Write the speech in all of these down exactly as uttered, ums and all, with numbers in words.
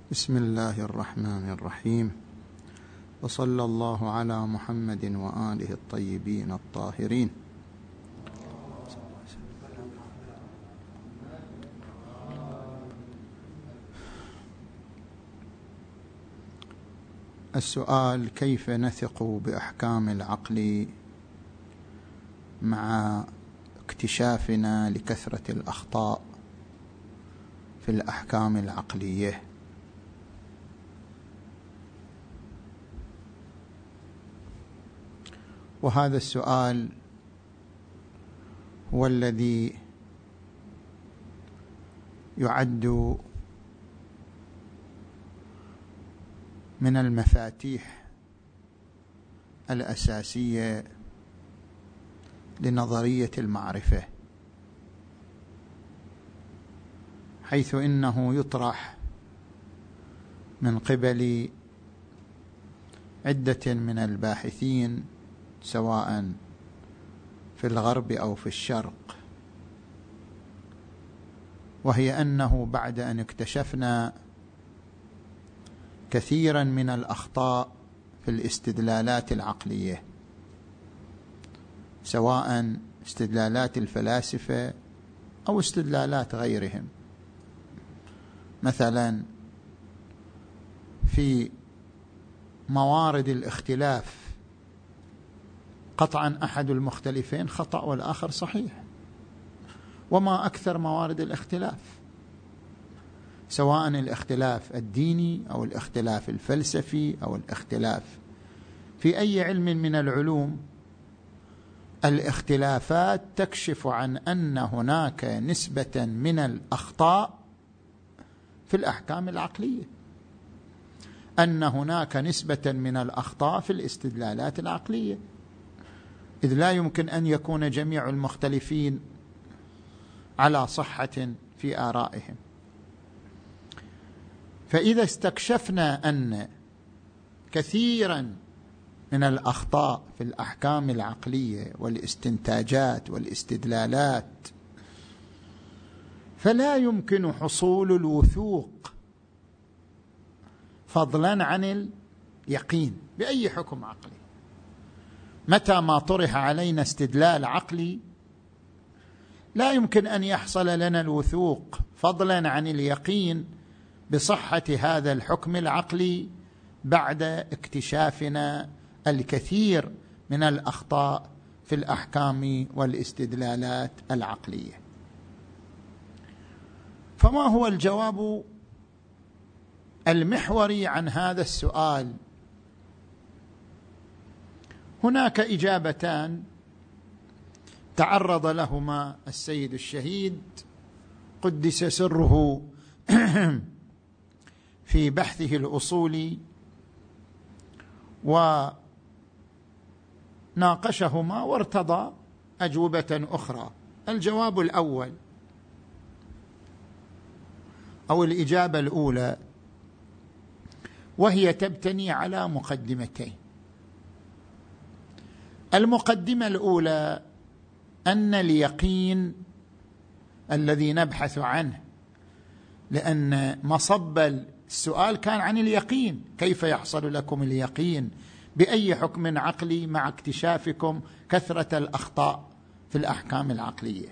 بسم الله الرحمن الرحيم، وصلى الله على محمد وآله الطيبين الطاهرين. السؤال: كيف نثق بأحكام العقل مع اكتشافنا لكثرة الأخطاء في الأحكام العقلية؟ وهذا السؤال هو الذي يعد من المفاتيح الأساسية لنظرية المعرفة، حيث إنه يطرح من قبل عدة من الباحثين سواء في الغرب أو في الشرق، وهي أنه بعد أن اكتشفنا كثيرا من الأخطاء في الاستدلالات العقلية، سواء استدلالات الفلاسفة أو استدلالات غيرهم، مثلا في موارد الاختلاف قطعا أحد المختلفين خطأ والآخر صحيح، وما أكثر موارد الاختلاف، سواء الاختلاف الديني أو الاختلاف الفلسفي أو الاختلاف في أي علم من العلوم. الاختلافات تكشف عن أن هناك نسبة من الأخطاء في الأحكام العقلية، أن هناك نسبة من الأخطاء في الاستدلالات العقلية، إذ لا يمكن أن يكون جميع المختلفين على صحة في آرائهم. فإذا استكشفنا أن كثيرا من الأخطاء في الأحكام العقلية والاستنتاجات والاستدلالات، فلا يمكن حصول الوثوق فضلا عن اليقين بأي حكم عقلي. متى ما طرح علينا استدلال عقلي لا يمكن أن يحصل لنا الوثوق فضلا عن اليقين بصحة هذا الحكم العقلي بعد اكتشافنا الكثير من الأخطاء في الأحكام والاستدلالات العقلية. فما هو الجواب المحوري عن هذا السؤال؟ هناك إجابتان تعرض لهما السيد الشهيد قدس سره في بحثه الأصولي، وناقشهما وارتضى أجوبة أخرى. الجواب الأول أو الإجابة الأولى، وهي تبتني على مقدمتين. المقدمة الأولى أن اليقين الذي نبحث عنه، لأن مصب السؤال كان عن اليقين، كيف يحصل لكم اليقين بأي حكم عقلي مع اكتشافكم كثرة الأخطاء في الأحكام العقلية؟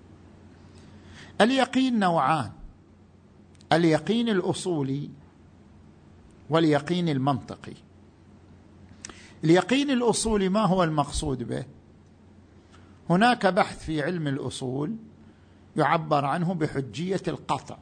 اليقين نوعان: اليقين الأصولي واليقين المنطقي. اليقين الأصولي ما هو المقصود به؟ هناك بحث في علم الأصول يعبر عنه بحجية القطع.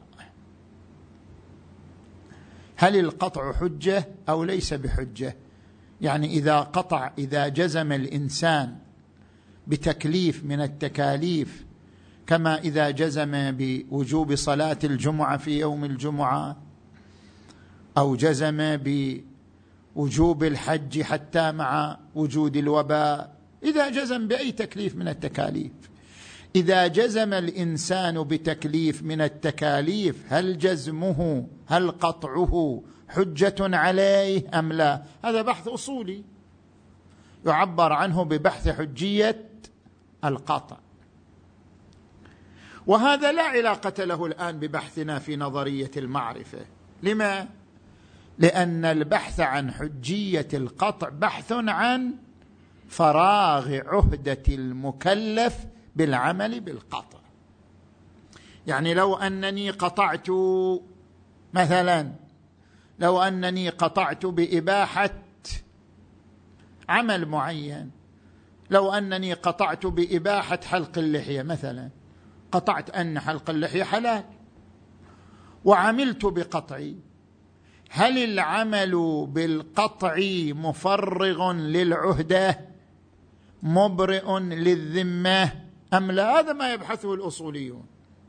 هل القطع حجة أو ليس بحجة؟ يعني إذا قطع، إذا جزم الإنسان بتكليف من التكاليف، كما إذا جزم بوجوب صلاة الجمعة في يوم الجمعة، أو جزم بوجوب الحج حتى مع وجود الوباء، إذا جزم بأي تكليف من التكاليف، إذا جزم الإنسان بتكليف من التكاليف، هل جزمه هل قطعه حجة عليه أم لا؟ هذا بحث أصولي يعبر عنه ببحث حجية القطع، وهذا لا علاقة له الآن ببحثنا في نظرية المعرفة. لما؟ لأن البحث عن حجية القطع بحث عن فراغ عهدة المكلف بالعمل بالقطع. يعني لو أنني قطعت مثلا لو أنني قطعت بإباحة عمل معين، لو أنني قطعت بإباحة حلق اللحية مثلا، قطعت أن حلق اللحية حلال وعملت بقطعي، هل العمل بالقطع مفرغ للعهدة مبرئ للذمة أم لا؟ هذا ما يبحثه الأصوليون.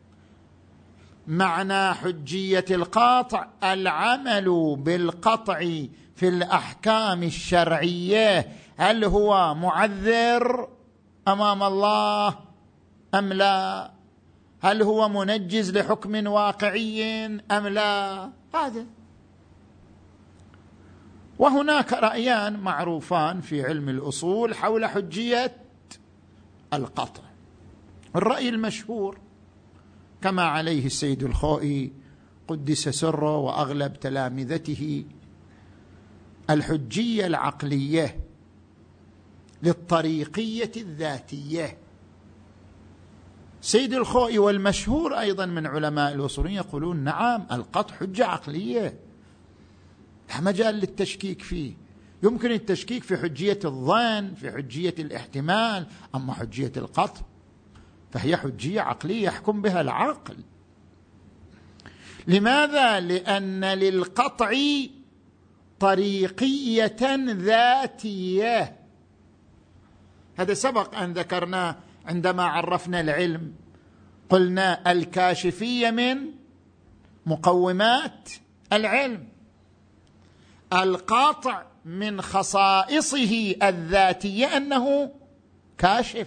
معنى حجية القطع العمل بالقطع في الأحكام الشرعية، هل هو معذر أمام الله أم لا؟ هل هو منجز لحكم واقعي أم لا؟ هذا. وهناك رأيان معروفان في علم الأصول حول حجية القطع. الرأي المشهور كما عليه السيد الخوئي قدس سره وأغلب تلامذته، الحجية العقلية للطريقية الذاتية. سيد الخوئي والمشهور أيضا من علماء الأصوليين يقولون نعم، القطع حجة عقلية، لا مجال للتشكيك فيه. يمكن التشكيك في حجية الظن، في حجية الاحتمال، أما حجية القطع فهي حجية عقلية يحكم بها العقل. لماذا؟ لأن للقطع طريقية ذاتية. هذا سبق أن ذكرناه عندما عرفنا العلم، قلنا الكاشفية من مقومات العلم. القاطع من خصائصه الذاتية أنه كاشف،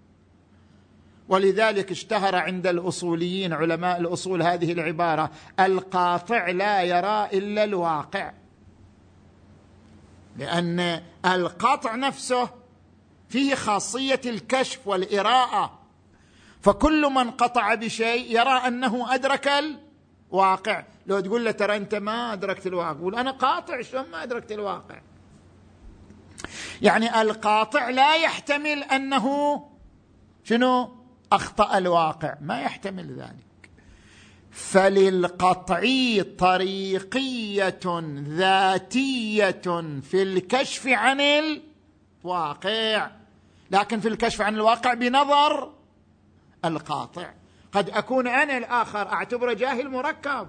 ولذلك اشتهر عند الأصوليين علماء الأصول هذه العبارة: القاطع لا يرى إلا الواقع. لأن القطع نفسه فيه خاصية الكشف والإراءة، فكل من قطع بشيء يرى أنه أدرك الواقع. لو تقول له ترى أنت ما أدركت الواقع، يقول أنا قاطع، شلون ما أدركت الواقع؟ يعني القاطع لا يحتمل أنه شنو أخطأ الواقع، ما يحتمل ذلك. فللقطع طريقية ذاتية في الكشف عن الواقع، لكن في الكشف عن الواقع بنظر القاطع. قد أكون أنا الآخر أعتبره جاهل مركب،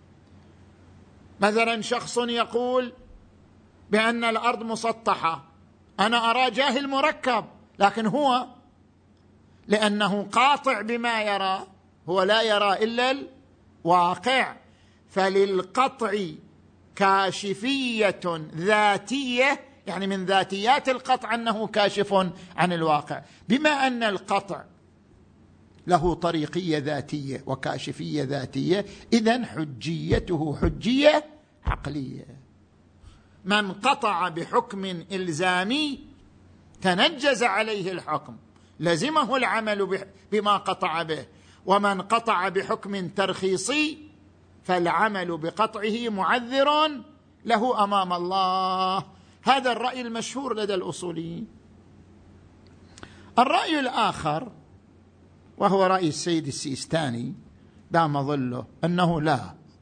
مثلا شخص يقول بأن الأرض مسطحة، أنا أرى جاهل مركب، لكن هو لأنه قاطع بما يرى، هو لا يرى إلا الواقع. فللقطع كاشفية ذاتية، يعني من ذاتيات القطع أنه كاشف عن الواقع. بما أن القطع له طريقية ذاتية وكاشفية ذاتية، إذن حجيته حجية عقلية. من قطع بحكم إلزامي تنجز عليه الحكم، لزمه العمل بما قطع به. ومن قطع بحكم ترخيصي فالعمل بقطعه معذر له أمام الله. هذا الرأي المشهور لدى الأصوليين. الرأي الآخر وهو رأي السيد السيستاني دام ظله، أنه لا،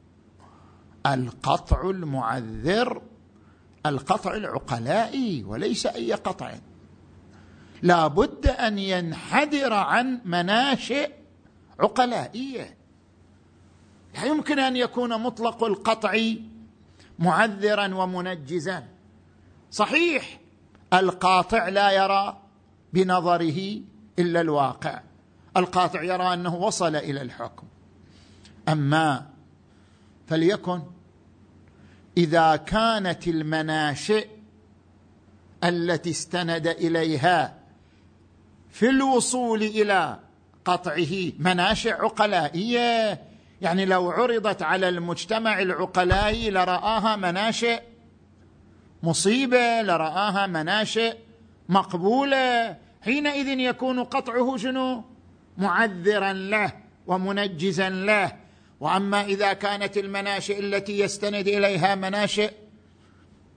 القطع المعذر القطع العقلائي وليس أي قطع، لا بد أن ينحدر عن مناشئ عقلائية. لا يمكن أن يكون مطلق القطع معذرا ومنجزا. صحيح القاطع لا يرى بنظره إلا الواقع، القاطع يرى أنه وصل إلى الحكم. أما فليكن إذا كانت المناشئ التي استند إليها في الوصول إلى قطعه مناشئ عقلائية، يعني لو عرضت على المجتمع العقلائي لرآها مناشئ مصيبة، لرآها مناشئ مقبولة، حينئذ يكون قطعه شنو؟ معذرا له ومنجزا له. وأما إذا كانت المناشئ التي يستند إليها مناشئ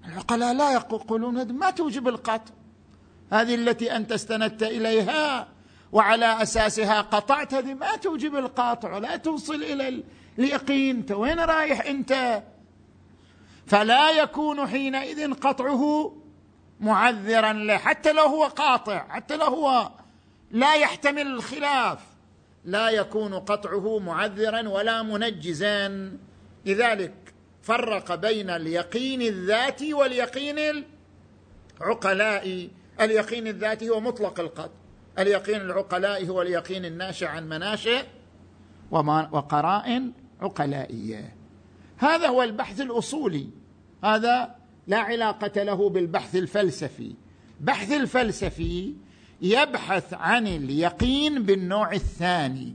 العقلاء لا يقولون ما توجب القطع، هذه التي أنت استندت إليها وعلى أساسها قطعت هذه ما توجب القطع ولا توصل إلى اليقين، أنت وين رايح أنت؟ فلا يكون حينئذ قطعه معذرا له، حتى لو هو قاطع، حتى لو هو لا يحتمل الخلاف، لا يكون قطعه معذرا ولا منجزا. لذلك فرق بين اليقين الذاتي واليقين العقلائي. اليقين الذاتي هو مطلق القطع، اليقين العقلائي هو اليقين الناشئ عن مناشئ وقرائن عقلائية. هذا هو البحث الأصولي، هذا لا علاقة له بالبحث الفلسفي. البحث الفلسفي يبحث عن اليقين بالنوع الثاني.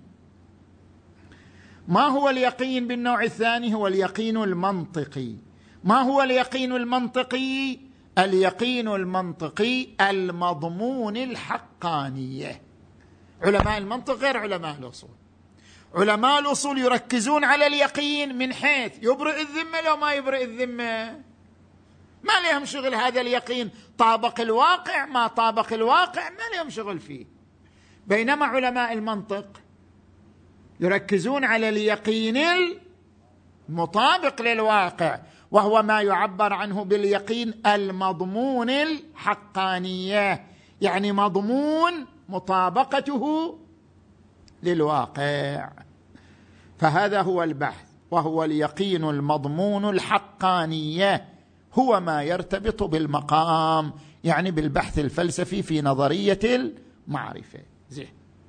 ما هو اليقين بالنوع الثاني؟ هو اليقين المنطقي. ما هو اليقين المنطقي؟ اليقين المنطقي المضمون الحقانية. علماء المنطق غير علماء الأصول. علماء الأصول يركزون على اليقين من حيث يبرئ الذمة لو ما يبرئ الذمة، ما لهم شغل هذا اليقين طابق الواقع ما طابق الواقع، ما لهم شغل فيه. بينما علماء المنطق يركزون على اليقين المطابق للواقع، وهو ما يعبر عنه باليقين المضمون الحقانية، يعني مضمون مطابقته للواقع. فهذا هو البحث، وهو اليقين المضمون الحقانية، هو ما يرتبط بالمقام، يعني بالبحث الفلسفي في نظرية المعرفة. زين،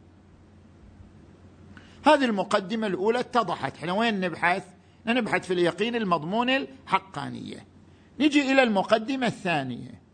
هذه المقدمة الأولى اتضحت. احنا وين نبحث؟ نبحث في اليقين المضمون الحقانية. نجي إلى المقدمة الثانية.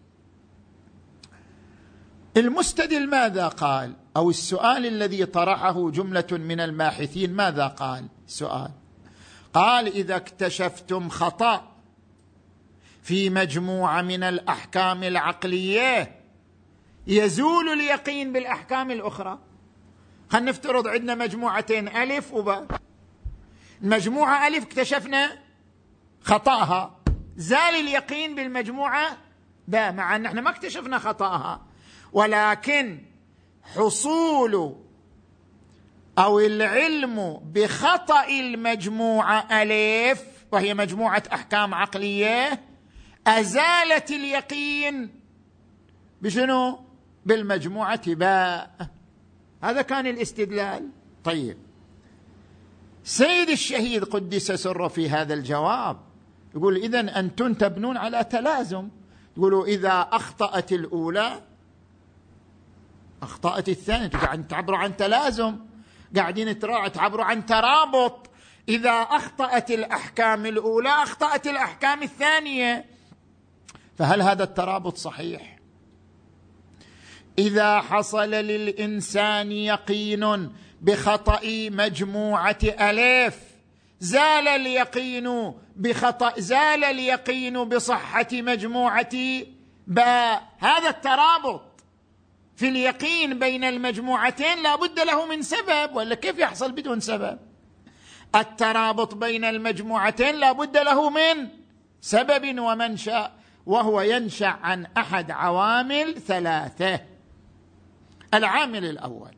المستدل ماذا قال؟ أو السؤال الذي طرحه جملة من الباحثين ماذا قال؟ سؤال قال: إذا اكتشفتم خطأ في مجموعة من الأحكام العقلية يزول اليقين بالأحكام الأخرى. خلينا نفترض عندنا مجموعتين ألف وباء. المجموعة ألف اكتشفنا خطأها، زال اليقين بالمجموعة باء، مع أن احنا ما اكتشفنا خطأها، ولكن حصول أو العلم بخطأ المجموعة ألف، وهي مجموعة أحكام عقلية، أزالت اليقين بشنو؟ بالمجموعة باء. هذا كان الاستدلال. طيب، سيد الشهيد قدس سره في هذا الجواب يقول: إذن أنتم تبنون على تلازم، يقولوا إذا أخطأت الأولى أخطأت الثانية، قاعدين تعبروا عن تلازم، قاعدين تعبروا عن ترابط. إذا أخطأت الأحكام الأولى أخطأت الأحكام الثانية، فهل هذا الترابط صحيح؟ إذا حصل للإنسان يقين بخطأ مجموعة ألف زال اليقين بخطأ زال اليقين بصحة مجموعة باء. هذا الترابط في اليقين بين المجموعتين لا بد له من سبب، ولا كيف يحصل بدون سبب؟ الترابط بين المجموعتين لا بد له من سبب ومنشأ، وهو ينشأ عن أحد عوامل ثلاثة. العامل الأول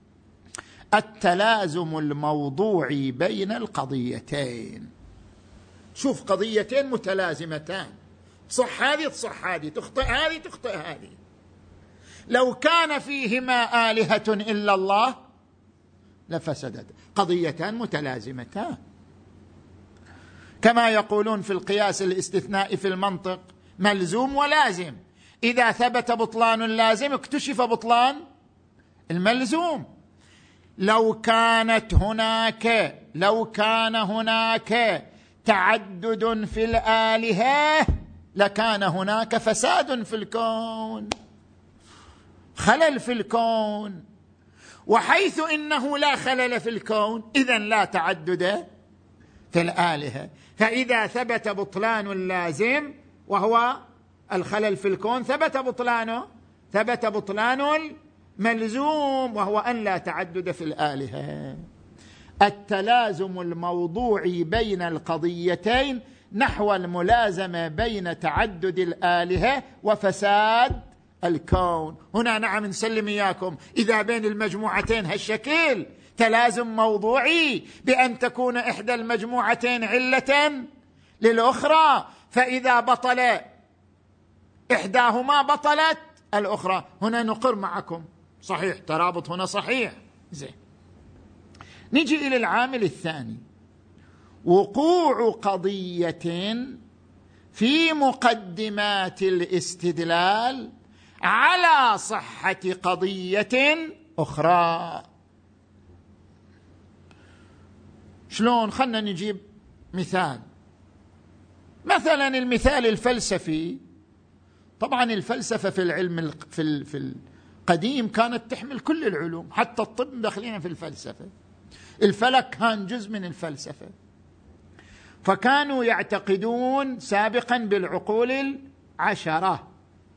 التلازم الموضوعي بين القضيتين. شوف، قضيتين متلازمتان، تصح هذه تصح هذه، تخطئ هذه تخطئ هذه. لو كان فيهما آلهة إلا الله لفسدت. قضيتان متلازمتان، كما يقولون في القياس الاستثنائي في المنطق: ملزوم ولازم. إذا ثبت بطلان اللازم اكتشف بطلان الملزوم. لو كانت هناك لو كان هناك تعدد في الآلهة لكان هناك فساد في الكون، خلل في الكون. وحيث إنه لا خلل في الكون إذن لا تعدد في الآلهة. فإذا ثبت بطلان اللازم وهو الخلل في الكون ثبت بطلانه ثبت بطلان الملزوم وهو أن لا تعدد في الآلهة. التلازم الموضوعي بين القضيتين نحو الملازمة بين تعدد الآلهة وفساد الكون. هنا نعم نسلم إياكم، إذا بين المجموعتين هالشكل تلازم موضوعي بأن تكون إحدى المجموعتين علة للأخرى، فإذا بطل إحداهما بطلت الأخرى. هنا نقر معكم صحيح، ترابط هنا صحيح. زين، نجي إلى العامل الثاني، وقوع قضية في مقدمات الاستدلال على صحة قضية أخرى. شلون؟ خلنا نجيب مثال. مثلا المثال الفلسفي. طبعا الفلسفة في العلم في في القديم كانت تحمل كل العلوم، حتى الطب داخلين في الفلسفة. الفلك كان جزء من الفلسفة، فكانوا يعتقدون سابقا بالعقول العشرة.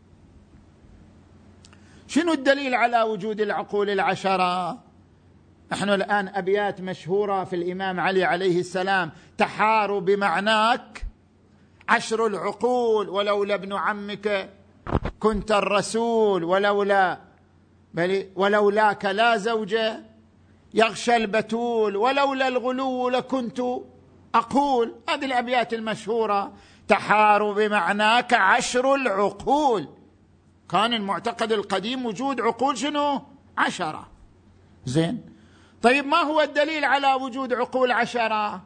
شنو الدليل على وجود العقول العشرة؟ نحن الآن أبيات مشهورة في الإمام علي عليه السلام: تحار بمعناك عشر العقول، ولولا ابن عمك كنت الرسول، ولولا بل ولولاك لا زوجة يغشى البتول، ولولا الغلو لكنت أقول. هذه الأبيات المشهورة: تحار بمعناك عشر العقول. كان المعتقد القديم وجود عقول شنو؟ عشرة. زين، طيب ما هو الدليل على وجود عقول عشرة؟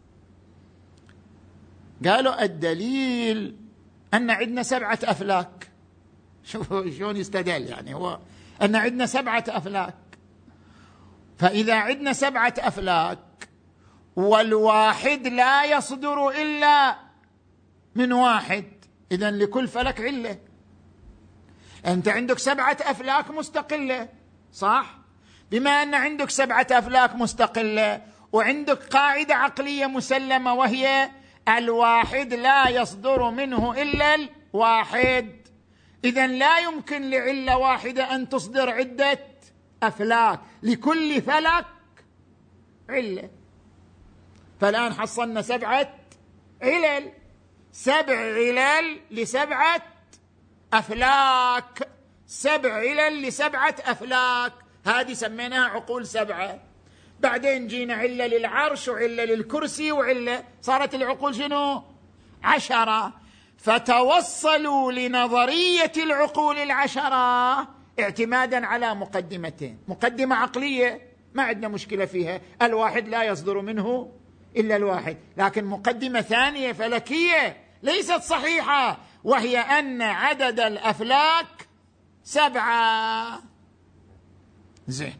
قالوا الدليل أن عندنا سبعة أفلاك. شوفوا شلون يستدل، يعني هو أن عندنا سبعة أفلاك. فإذا عندنا سبعة أفلاك والواحد لا يصدر إلا من واحد، إذن لكل فلك علة. أنت عندك سبعة أفلاك مستقلة، صح؟ بما أن عندك سبعة أفلاك مستقلة وعندك قاعدة عقلية مسلمة، وهي الواحد لا يصدر منه إلا الواحد، إذن لا يمكن لعلة واحدة أن تصدر عدة أفلاك، لكل فلك علة. فالآن حصلنا سبعة علل، سبع علل لسبعة أفلاك، سبع علل لسبعة أفلاك، هذه سميناها عقول سبعة. بعدين جينا علة للعرش وعلة للكرسي وعلة، صارت العقول شنو؟ عشرة. فتوصلوا لنظرية العقول العشرة اعتمادا على مقدمتين: مقدمة عقلية ما عندنا مشكلة فيها، الواحد لا يصدر منه إلا الواحد، لكن مقدمة ثانية فلكية ليست صحيحة، وهي أن عدد الأفلاك سبعة. زين،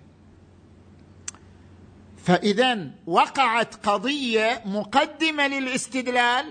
فإذن وقعت قضية مقدمة للاستدلال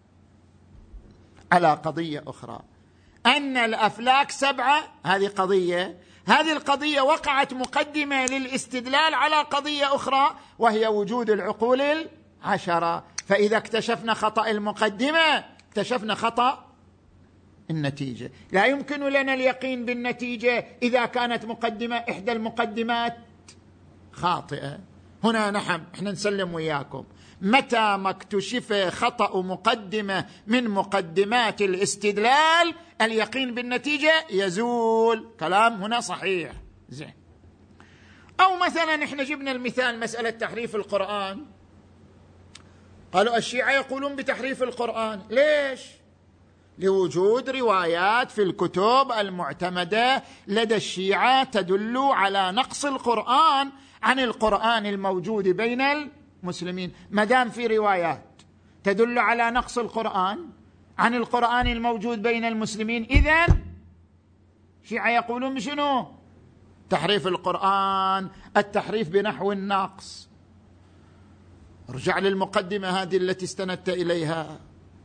على قضية أخرى، أن الأفلاك سبعة. هذه قضية، هذه القضية وقعت مقدمة للاستدلال على قضية أخرى، وهي وجود العقول العشرة. فإذا اكتشفنا خطأ المقدمة اكتشفنا خطأ النتيجة. لا يمكن لنا اليقين بالنتيجة إذا كانت مقدمة إحدى المقدمات خاطئة. هنا نحن احنا نسلم وياكم، متى ما اكتشف خطأ مقدمة من مقدمات الاستدلال اليقين بالنتيجة يزول. كلام هنا صحيح. زين، أو مثلا احنا جبنا المثال مسألة تحريف القرآن. قالوا الشيعة يقولون بتحريف القرآن، ليش؟ لوجود روايات في الكتب المعتمدة لدى الشيعة تدل على نقص القرآن عن القرآن الموجود بين المسلمين. ما دام في روايات تدل على نقص القرآن عن القرآن الموجود بين المسلمين، إذن الشيعة يقولون بشنو؟ تحريف القرآن، التحريف بنحو النقص. ارجع للمقدمة هذه التي استندت إليها.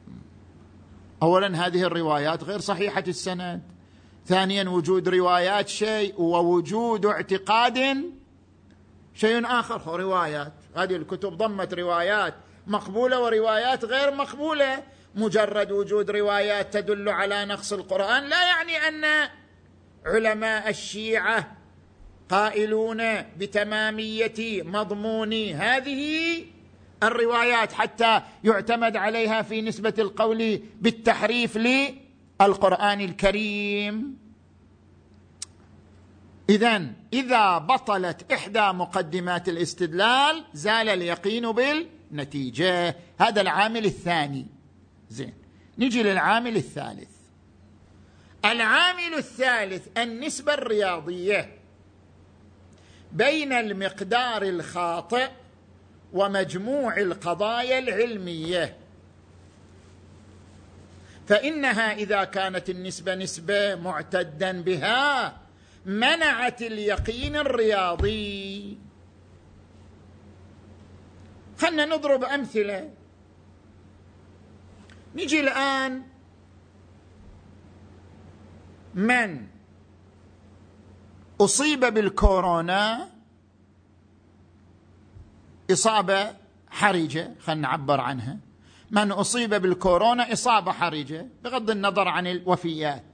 أولا هذه الروايات غير صحيحة السند، ثانيا وجود روايات شيء ووجود اعتقاد شيء آخر. روايات، هذه الكتب ضمت روايات مقبولة وروايات غير مقبولة. مجرد وجود روايات تدل على نقص القرآن لا يعني أن علماء الشيعة قائلون بتمامية مضمون هذه الروايات حتى يعتمد عليها في نسبة القول بالتحريف للقرآن الكريم. إذن إذا بطلت إحدى مقدمات الاستدلال زال اليقين بالنتيجة. هذا العامل الثاني. زين، نجي للعامل الثالث. العامل الثالث النسبة الرياضية بين المقدار الخاطئ ومجموع القضايا العلمية. فإنها إذا كانت النسبة نسبة معتدا بها منعت اليقين الرياضي. خلنا نضرب أمثلة. نجي الآن من أصيب بالكورونا إصابة حرجة، خلنا نعبر عنها، من أصيب بالكورونا إصابة حرجة بغض النظر عن الوفيات،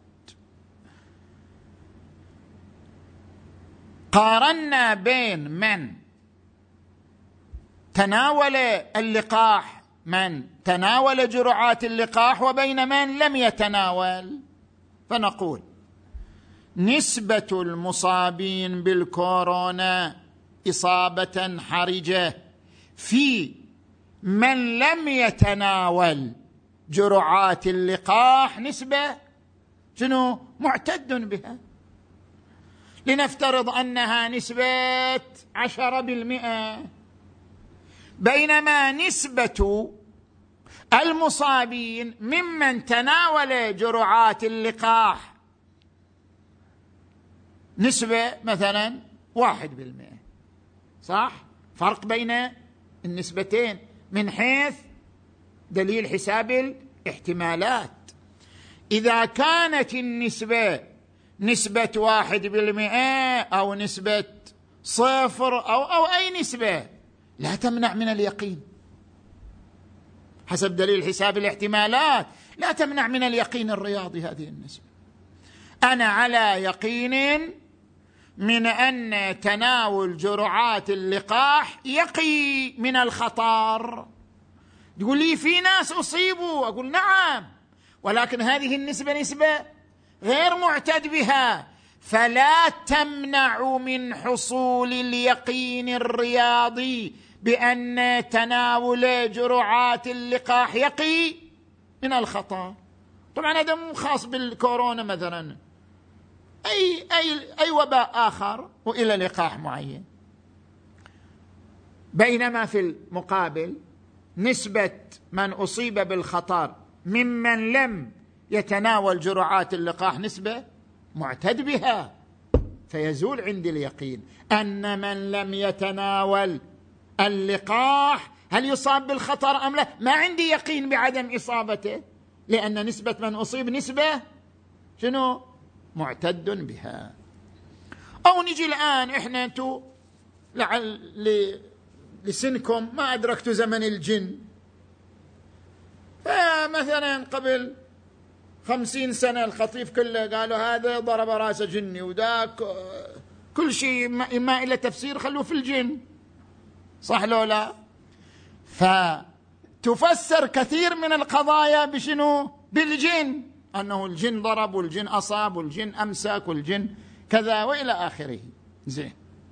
قارنا بين من تناول اللقاح، من تناول جرعات اللقاح، وبين من لم يتناول، فنقول نسبة المصابين بالكورونا إصابة حرجة في من لم يتناول جرعات اللقاح نسبة شنو؟ معتد بها. لنفترض أنها نسبة عشرة بالمئة، بينما نسبة المصابين ممن تناول جرعات اللقاح نسبة مثلا واحد بالمئة. صح؟ فرق بين النسبتين من حيث دليل حساب الاحتمالات. إذا كانت النسبة نسبة واحد بالمئة أو نسبة صفر أو, أو أي نسبة لا تمنع من اليقين حسب دليل حساب الاحتمالات، لا تمنع من اليقين الرياضي هذه النسبة. أنا على يقين من أن تناول جرعات اللقاح يقي من الخطر. تقول لي في ناس أصيبوا، أقول نعم، ولكن هذه النسبة نسبة غير معتد بها، فلا تمنع من حصول اليقين الرياضي بأن تناول جرعات اللقاح يقي من الخطر. طبعا هذا مو خاص بالكورونا مثلا، أي, أي, أي وباء آخر وإلى لقاح معين. بينما في المقابل نسبة من أصيب بالخطر ممن لم يتناول جرعات اللقاح نسبة معتد بها، فيزول عندي اليقين أن من لم يتناول اللقاح هل يصاب بالخطر أم لا؟ ما عندي يقين بعدم إصابته، لأن نسبة من أصيب نسبة شنو؟ معتد بها. أو نجي الآن إحنا أنتو لعل لسنكم ما أدركتوا زمن الجن، فمثلا قبل خمسين سنة الخطيف كله قالوا هذا ضرب راسه جني، وذاك كل شيء ما إلى تفسير خلوه في الجن، صح لو لا؟ فتفسر كثير من القضايا بشنو؟ بالجن، أنه الجن ضرب والجن أصاب والجن أمسك والجن كذا وإلى آخره. زين،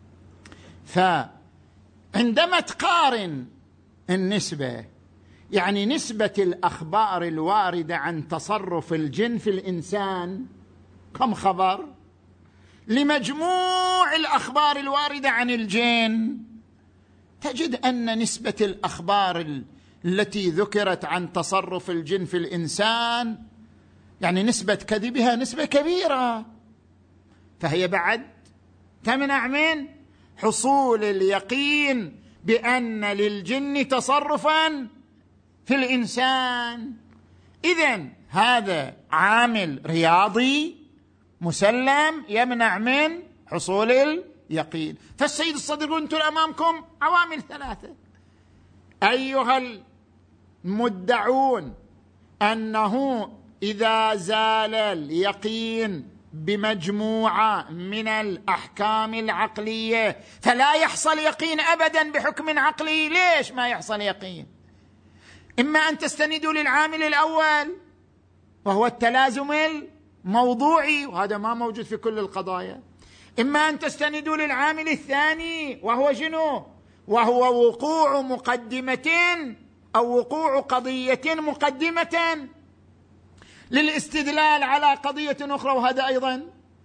فعندما تقارن النسبة، يعني نسبة الأخبار الواردة عن تصرف الجن في الإنسان كم خبر لمجموع الأخبار الواردة عن الجن، تجد أن نسبة الأخبار التي ذكرت عن تصرف الجن في الإنسان يعني نسبة كذبها نسبة كبيرة، فهي بعد تمنع من حصول اليقين بأن للجن تصرفا في الإنسان. إذن هذا عامل رياضي مسلم يمنع من حصول اليقين. فالسيد الصدر يقول أنتم أمامكم عوامل ثلاثة. أيها المدعون أنه إذا زال اليقين بمجموعة من الأحكام العقلية، فلا يحصل يقين أبدا بحكم عقلي. ليش ما يحصل يقين؟ إما أن تستندوا للعامل الأول وهو التلازم الموضوعي، وهذا ما موجود في كل القضايا، إما أن تستندوا للعامل الثاني وهو شنو؟ وهو وقوع مقدمة أو وقوع قضية مقدمة للاستدلال على قضية أخرى، وهذا أيضا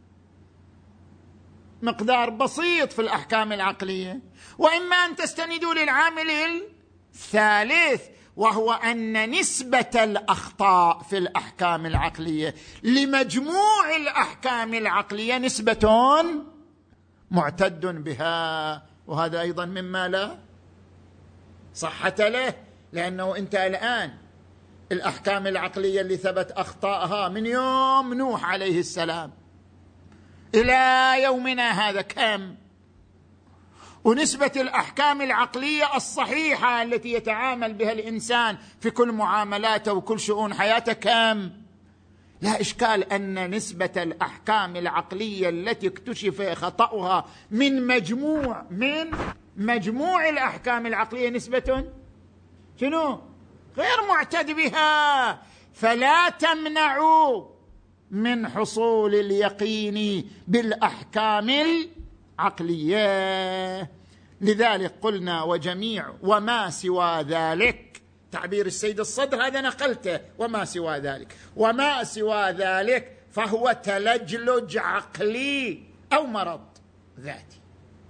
مقدار بسيط في الأحكام العقلية. وإما أن تستندوا للعامل الثالث وهو أن نسبة الأخطاء في الأحكام العقلية لمجموع الأحكام العقلية نسبة معتد بها، وهذا أيضا مما لا صحة له، لأنه أنت الآن الأحكام العقلية اللي ثبت أخطاءها من يوم نوح عليه السلام إلى يومنا هذا كم؟ ونسبة الأحكام العقلية الصحيحة التي يتعامل بها الإنسان في كل معاملاته وكل شؤون حياته كم؟ لا إشكال أن نسبة الأحكام العقلية التي اكتشف خطأها من مجموع من مجموع الأحكام العقلية نسبة شنو؟ غير معتد بها، فلا تمنعوا من حصول اليقين بالأحكام العقلية. لذلك قلنا وجميع وما سوى ذلك، تعبير السيد الصدر هذا نقلته، وما سوى ذلك، وما سوى ذلك فهو تلجلج عقلي أو مرض ذاتي.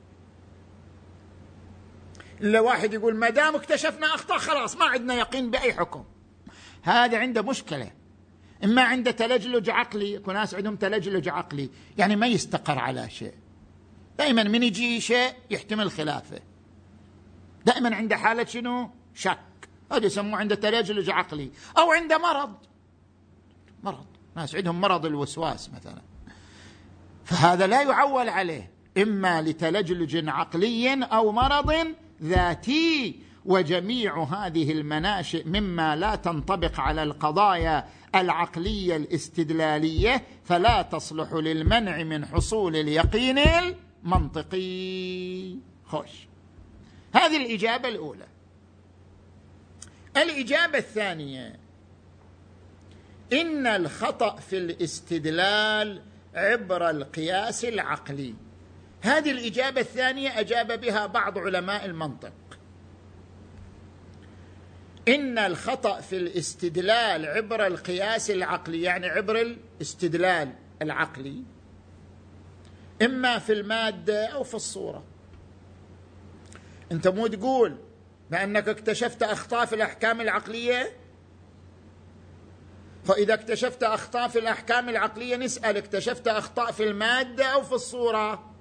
إلا واحد يقول ما دام اكتشفنا أخطاء خلاص ما عندنا يقين بأي حكم، هذا عنده مشكلة. إما عنده تلجلج عقلي، يكون ناس عندهم تلجلج عقلي يعني ما يستقر على شيء، دائما من يجي شيء يحتمل خلافه، دائما عنده حالة شنو؟ شك، هذا يسموه عنده تلجلج عقلي. أو عنده مرض، مرض ناس عندهم مرض الوسواس مثلا، فهذا لا يعول عليه، إما لتلجلج عقلي أو مرض ذاتي. وجميع هذه المناشئ مما لا تنطبق على القضايا العقلية الاستدلالية فلا تصلح للمنع من حصول اليقين المنطقي. خوش، هذه الإجابة الأولى. الإجابة الثانية: إن الخطأ في الاستدلال عبر القياس العقلي. هذه الإجابة الثانية أجاب بها بعض علماء المنطق. إن الخطأ في الاستدلال عبر القياس العقلي، يعني عبر الاستدلال العقلي، إما في المادة أو في الصورة. أنت مو تقول بأنك اكتشفت أخطاء في الأحكام العقلية، فإذا اكتشفت أخطاء في الأحكام العقلية نسأل اكتشفت أخطاء في المادة أو في الصورة؟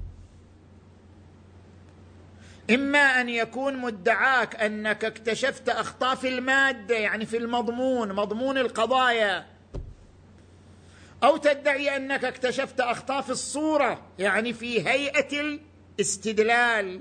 إما أن يكون مدعاك أنك اكتشفت أخطاء في المادة يعني في المضمون، مضمون القضايا، أو تدعي أنك اكتشفت أخطاء في الصورة يعني في هيئة الاستدلال،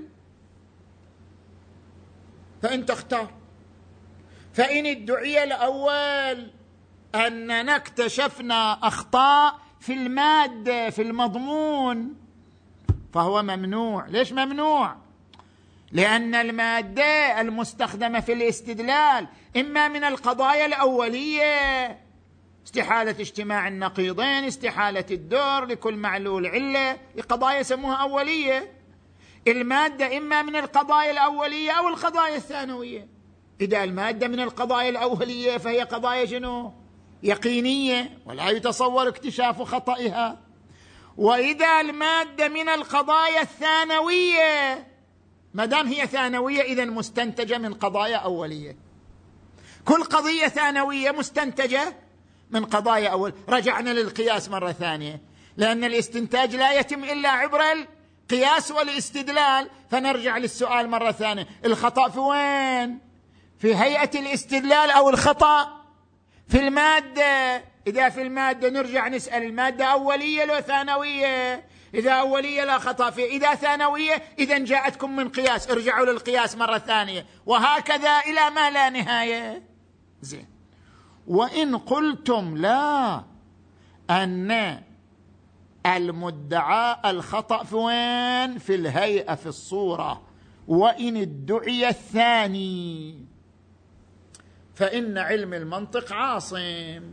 فأنت اختار. فإن ادعي الأول أننا اكتشفنا أخطاء في المادة في المضمون فهو ممنوع. ليش ممنوع؟ لأن المادة المستخدمة في الاستدلال إما من القضايا الأولية، استحالة اجتماع النقيضين، استحالة الدور لكل معلول علة، قضايا يسموها أولية. المادة إما من القضايا الأولية أو القضايا الثانوية. إذا المادة من القضايا الأولية فهي قضايا شنو؟ يقينية ولا يتصور اكتشاف خطئها. وإذا المادة من القضايا الثانوية، ما دام هي ثانوية إذن مستنتجة من قضايا أولية. كل قضية ثانوية مستنتجة من قضايا أول. رجعنا للقياس مرة ثانية، لأن الاستنتاج لا يتم إلا عبر القياس والاستدلال. فنرجع للسؤال مرة ثانية: الخطأ في وين؟ في هيئة الاستدلال أو الخطأ في المادة؟ إذا في المادة نرجع نسأل المادة أولية لو ثانوية؟ إذا أولية لا خطأ فيه، إذا ثانوية إذن جاءتكم من قياس، ارجعوا للقياس مرة ثانية، وهكذا إلى ما لا نهاية. زين. وإن قلتم لا، أن المدعى الخطأ في وين؟ في الهيئة، في الصورة. وإن ادعي الثاني فإن علم المنطق عاصم.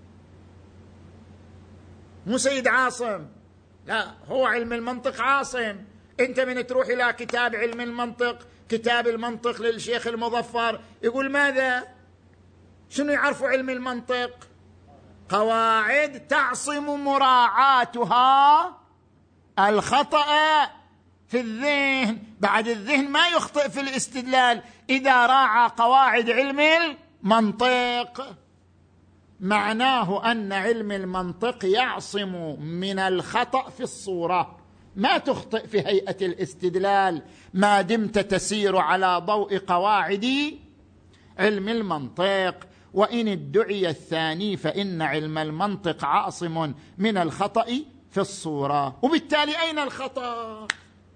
مو سيد عاصم، لا، هو علم المنطق عاصم. أنت من تروح إلى كتاب علم المنطق، كتاب المنطق للشيخ المظفر، يقول ماذا؟ شنو يعرفوا علم المنطق؟ قواعد تعصم مراعاتها الخطأ في الذهن. بعد الذهن ما يخطئ في الاستدلال إذا راعى قواعد علم المنطق. معناه أن علم المنطق يعصم من الخطأ في الصورة، ما تخطئ في هيئة الاستدلال ما دمت تسير على ضوء قواعد علم المنطق. وإن ادعي الثاني فإن علم المنطق عاصم من الخطأ في الصورة. وبالتالي أين الخطأ؟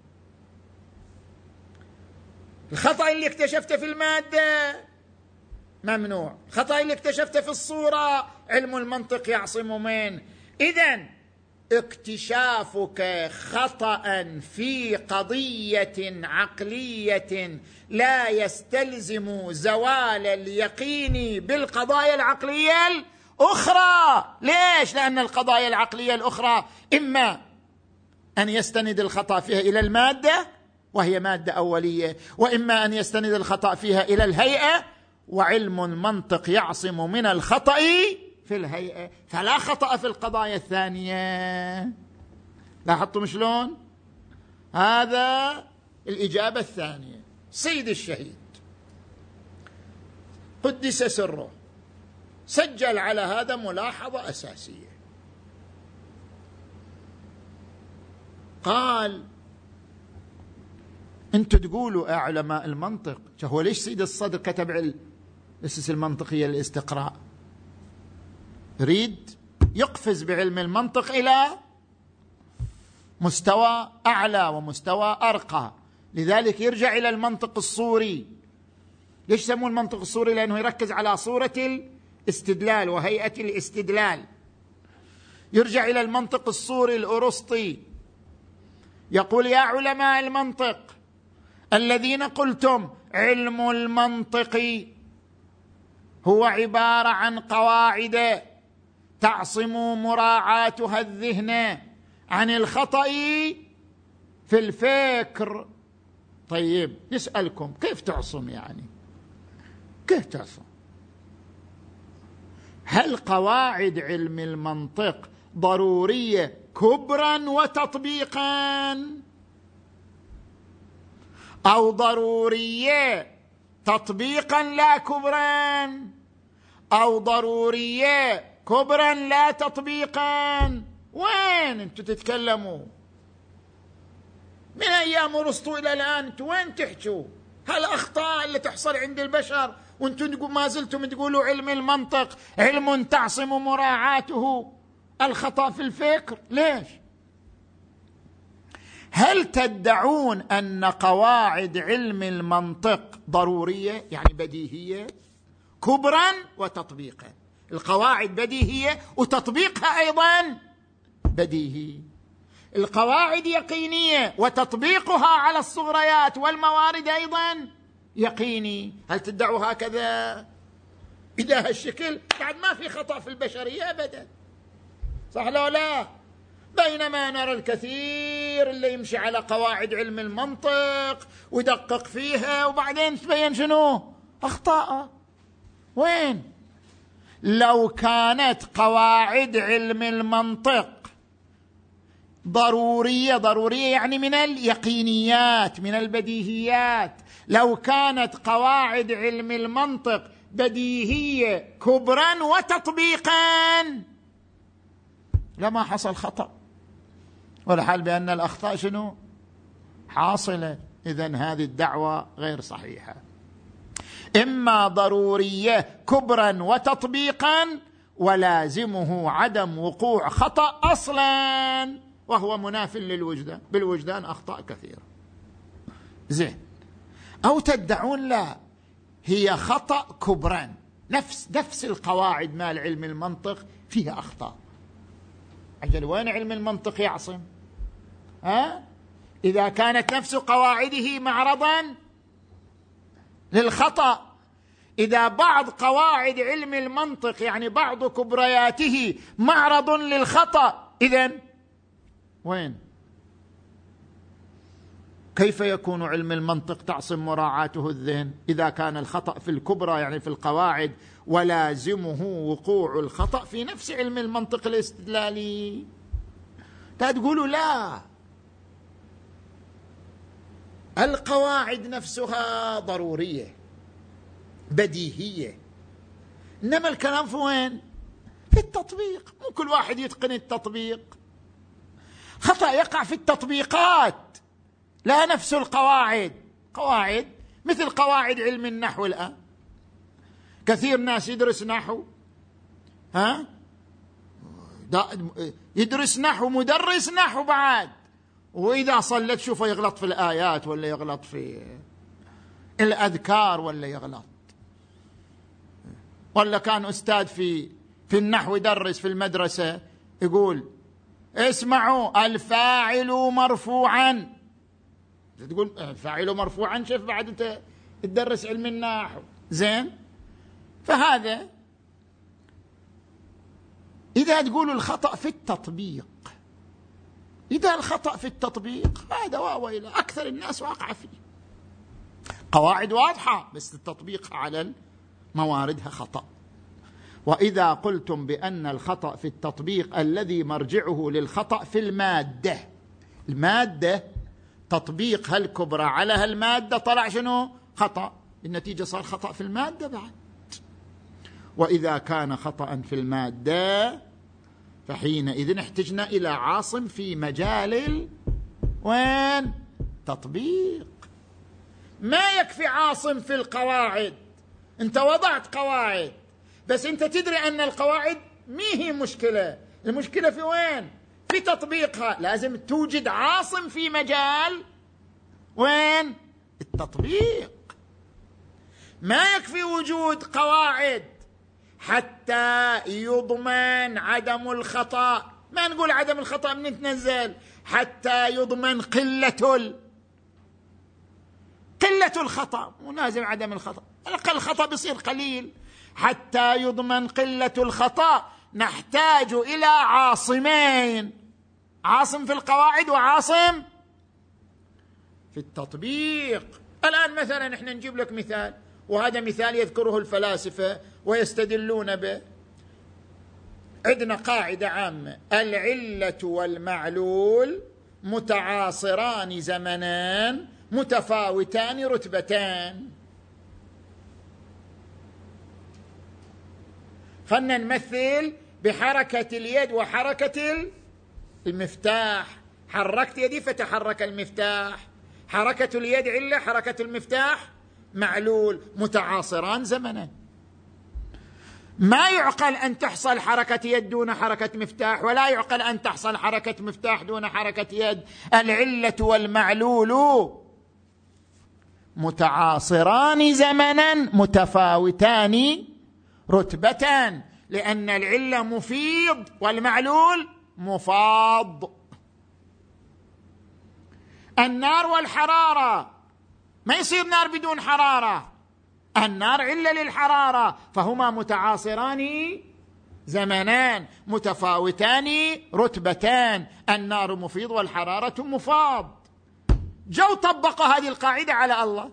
الخطأ اللي اكتشفته في المادة ممنوع، الخطأ اللي اكتشفته في الصورة علم المنطق يعصم منه. إذن اكتشافك خطأ في قضية عقلية لا يستلزم زوال اليقين بالقضايا العقلية الأخرى. ليش؟ لأن القضايا العقلية الأخرى إما أن يستند الخطأ فيها إلى المادة وهي مادة أولية، وإما أن يستند الخطأ فيها إلى الهيئة، وعلم المنطق يعصم من الخطأ في الهيئة، فلا خطأ في القضايا الثانية. لاحظتم شلون؟ هذا الإجابة الثانية. سيد الشهيد قدس سره سجل على هذا ملاحظة أساسية. قال: أنتوا تقولوا يا علماء المنطق، هو ليش سيد الصدر كتب الأسس المنطقية للاستقراء؟ يريد يقفز بعلم المنطق إلى مستوى أعلى ومستوى أرقى، لذلك يرجع إلى المنطق الصوري. ليش سموه المنطق الصوري؟ لأنه يركز على صورة الاستدلال وهيئة الاستدلال. يرجع إلى المنطق الصوري الأرسطي، يقول: يا علماء المنطق الذين قلتم علم المنطق هو عبارة عن قواعد تعصم مراعاتها الذهن عن الخطأ في الفكر. طيب نسألكم، كيف تعصم؟ يعني كيف تعصم؟ هل قواعد علم المنطق ضرورية كبرا وتطبيقا، أو ضرورية تطبيقا لا كبرا، أو ضرورية كبرا لا تطبيقا؟ وين انتوا تتكلموا؟ من أيام أرسطو إلى الآن انتوا وين تحكوا؟ هالأخطاء اللي تحصل عند البشر وانتوا ما زلتم تقولوا علم المنطق علم تعصم مراعاته الخطأ في الفكر. ليش؟ هل تدعون أن قواعد علم المنطق ضرورية يعني بديهية كبرا وتطبيقا؟ القواعد بديهية وتطبيقها أيضا بديهي. القواعد يقينية وتطبيقها على الصغريات والموارد أيضا يقيني. هل تدعوا هكذا؟ إذا هالشكل بعد ما في خطأ في البشرية أبدا، صح لو لا؟ بينما نرى الكثير اللي يمشي على قواعد علم المنطق ويدقق فيها وبعدين تبين شنو أخطاء. وين؟ لو كانت قواعد علم المنطق ضرورية، ضرورية يعني من اليقينيات من البديهيات، لو كانت قواعد علم المنطق بديهية كبرا وتطبيقا لما حصل خطأ، والحال بأن الأخطاء شنو حاصلة. إذن هذه الدعوة غير صحيحة. إما ضرورية كبرا وتطبيقا ولازمه عدم وقوع خطأ أصلا، وهو مناف للوجدان، بالوجدان أخطاء كثيرة. زين. أو تدعون لا، هي خطأ كبرا، نفس نفس القواعد مال علم المنطق فيها أخطاء، أجل وين علم المنطق يعصم؟ ها؟ إذا كانت نفس قواعده معرضا للخطأ، إذا بعض قواعد علم المنطق يعني بعض كبرياته معرض للخطأ، إذن وين؟ كيف يكون علم المنطق تعصم مراعاته الذهن إذا كان الخطأ في الكبرى يعني في القواعد ولازمه وقوع الخطأ في نفس علم المنطق الاستدلالي؟ تقولوا لا، القواعد نفسها ضرورية بديهية، إنما الكلام في وين؟ في التطبيق. مو كل واحد يتقن التطبيق، خطأ يقع في التطبيقات لا نفس القواعد. قواعد مثل قواعد علم النحو الآن، كثير ناس يدرس نحو، ها يدرس نحو مدرس نحو بعد، وإذا صلت شوفه يغلط في الآيات ولا يغلط في الأذكار ولا يغلط، ولا كان أستاذ في في النحو يدرس في المدرسة يقول اسمعوا الفاعل مرفوعا، تقول الفاعل مرفوعا شوف بعد أنت تدرس علم النحو زين. فهذا إذا تقول الخطأ في التطبيق، إذا الخطأ في التطبيق هذا واو إلى أكثر الناس واقع فيه، قواعد واضحة بس التطبيق على مواردها خطأ. وإذا قلتم بأن الخطأ في التطبيق الذي مرجعه للخطأ في المادة، المادة تطبيق هالكبرى على هالمادة طلع شنو؟ خطأ، النتيجة صار خطأ في المادة بعد. وإذا كان خطأ في المادة فحينئذ احتجنا إلى عاصم في مجال ال... وين؟ تطبيق. ما يكفي عاصم في القواعد، انت وضعت قواعد بس انت تدري أن القواعد مي هي مشكلة، المشكلة في وين؟ في تطبيقها. لازم توجد عاصم في مجال وين؟ التطبيق. ما يكفي وجود قواعد حتى يضمن عدم الخطأ، ما نقول عدم الخطأ من نتنزل، حتى يضمن قلة ال... قلة الخطأ، مو لازم عدم الخطأ، الأقل الخطأ بيصير قليل. حتى يضمن قلة الخطأ نحتاج إلى عاصمين، عاصم في القواعد وعاصم في التطبيق. الآن مثلا احنا نجيب لك مثال، وهذا مثال يذكره الفلاسفة ويستدلون به. عندنا قاعدة عامة: العلة والمعلول متعاصران زمنان متفاوتان رتبتان. خلنا نمثل بحركة اليد وحركة المفتاح، حركت يدي فتحرك المفتاح، حركة اليد علة، حركة المفتاح معلول، متعاصران زمنا. ما يعقل أن تحصل حركة يد دون حركة مفتاح، ولا يعقل أن تحصل حركة مفتاح دون حركة يد. العلة والمعلول متعاصران زمنا متفاوتان رتبة، لأن العلة مفيض والمعلول مفاض. النار والحرارة ما يصير نار بدون حرارة، النار علة للحرارة، فهما متعاصران زمنان متفاوتان رتبتان، النار مفيض والحرارة مفاض. جو طبق هذه القاعدة على الله،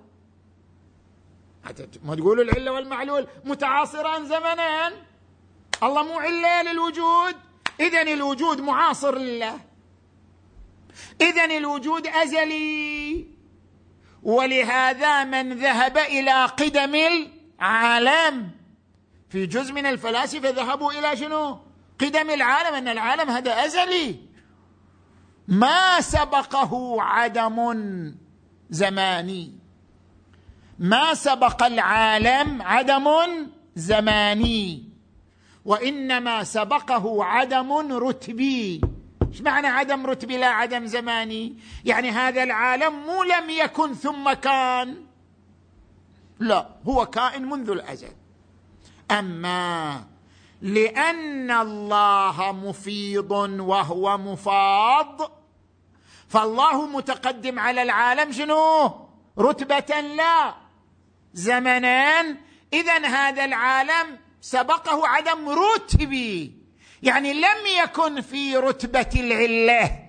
ما تقولوا العلة والمعلول متعاصران زمنان، الله مو علة للوجود، إذن الوجود معاصر لله، إذن الوجود أزلي. ولهذا من ذهب إلى قدم العالم، في جزء من الفلاسفة ذهبوا إلى شنو؟ قدم العالم، أن العالم هذا أزلي ما سبقه عدم زماني، ما سبق العالم عدم زماني، وإنما سبقه عدم رتبي. ايش معنى عدم رتبي لا عدم زماني؟ يعني هذا العالم مو لم يكن ثم كان، لا، هو كائن منذ الأزل. أما لأن الله مفيض وهو مفاض، فالله متقدم على العالم شنو؟ رتبة لا زمنا. إذن هذا العالم سبقه عدم رتبي، يعني لم يكن في رتبة العلة،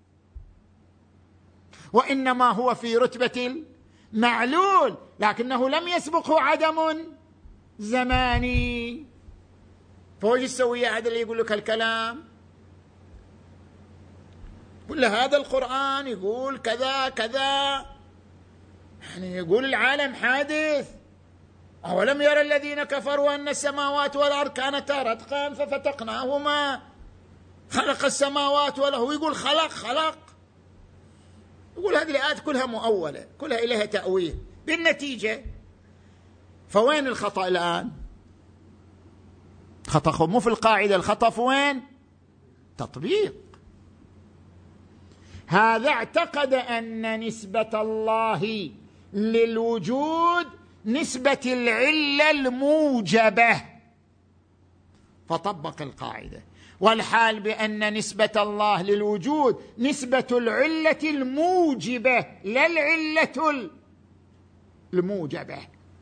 وإنما هو في رتبة المعلول، لكنه لم يسبقه عدم زماني. فوش يسوي هذا اللي يقول لك الكلام؟ يقول له هذا القرآن يقول كذا كذا، يعني يقول العالم حادث. أولم يرى الذين كفروا أن السماوات والأرض كانتا رتقا ففتقناهما، خلق السماوات والأرض، ويقول خلق خلق. يقول هذه الآيات كلها مؤولة، كلها إليها تأويل. بالنتيجة فوين الخطأ الآن؟ خطأ مو في القاعدة، الخطأ في وين؟ تطبيق. هذا اعتقد أن نسبة الله للوجود نسبة العلة الموجبة، فطبق القاعدة، والحال بأن نسبة الله للوجود نسبة العلة الموجبة لا العلة الموجبة،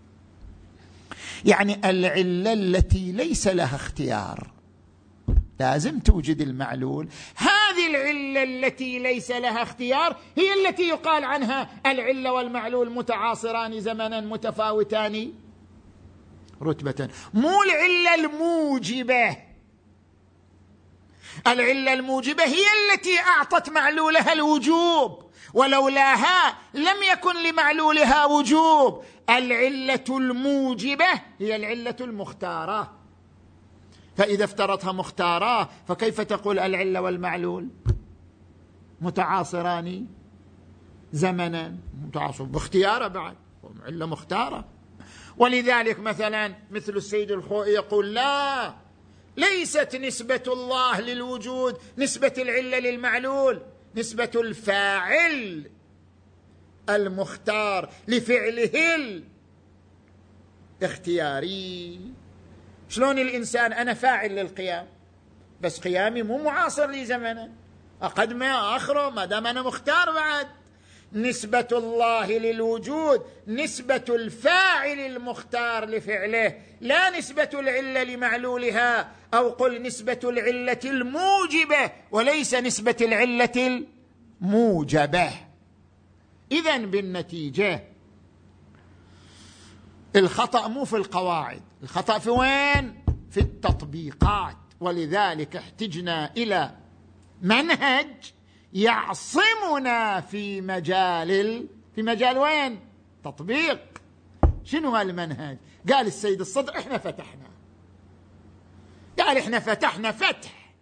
يعني العلة التي ليس لها اختيار، لازم توجد المعلول. هذه العلة التي ليس لها اختيار هي التي يقال عنها العلة والمعلول متعاصران زمنا متفاوتان رتبة، مو العلة الموجبة. العلة الموجبة هي التي أعطت معلولها الوجوب، ولولاها لم يكن لمعلولها وجوب. العلة الموجبة هي العلة المختارة، فإذا افترضها مختارة فكيف تقول العلة والمعلول متعاصران زمنا؟ متعاصر باختياره بعد، علة مختارة. ولذلك مثلا مثل السيد الخوئي يقول لا، ليست نسبة الله للوجود نسبة العلة للمعلول، نسبة الفاعل المختار لفعله الاختياري. شلون الإنسان أنا فاعل للقيام، بس قيامي مو معاصر لي زمنا، أقدمه آخره ما دام أنا مختار بعد. نسبة الله للوجود نسبة الفاعل المختار لفعله، لا نسبة العلة لمعلولها، أو قل نسبة العلة الموجبة وليس نسبة العلة الموجبة. إذن بالنتيجة الخطأ مو في القواعد، الخطأ في وين؟ في التطبيقات. ولذلك احتجنا إلى منهج يعصمنا في مجال ال... في مجال وين؟ تطبيق. شنو هالمنهج؟ قال السيد الصدر احنا فتحنا، قال احنا فتحنا فتح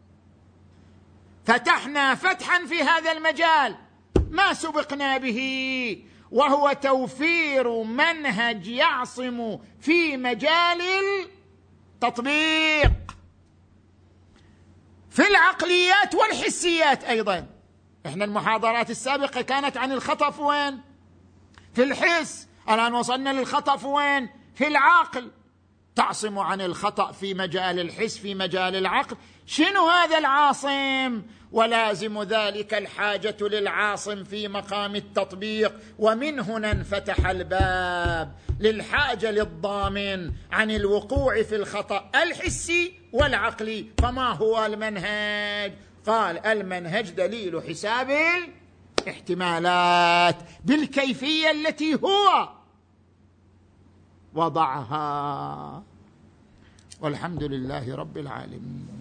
فتحنا فتحا في هذا المجال ما سبقنا به، وهو توفير منهج يعصم في مجال التطبيق في العقليات والحسيات أيضا. إحنا المحاضرات السابقة كانت عن الخطأ في وين؟ في الحس، الآن وصلنا للخطأ في وين؟ في العقل. تعصم عن الخطأ في مجال الحس في مجال العقل. شنو هذا العاصم؟ ولازم ذلك الحاجة للعاصم في مقام التطبيق. ومن هنا انفتح الباب للحاجة للضامن عن الوقوع في الخطأ الحسي والعقلي. فما هو المنهج؟ قال المنهج دليل حساب الاحتمالات بالكيفية التي هو وضعها. والحمد لله رب العالمين.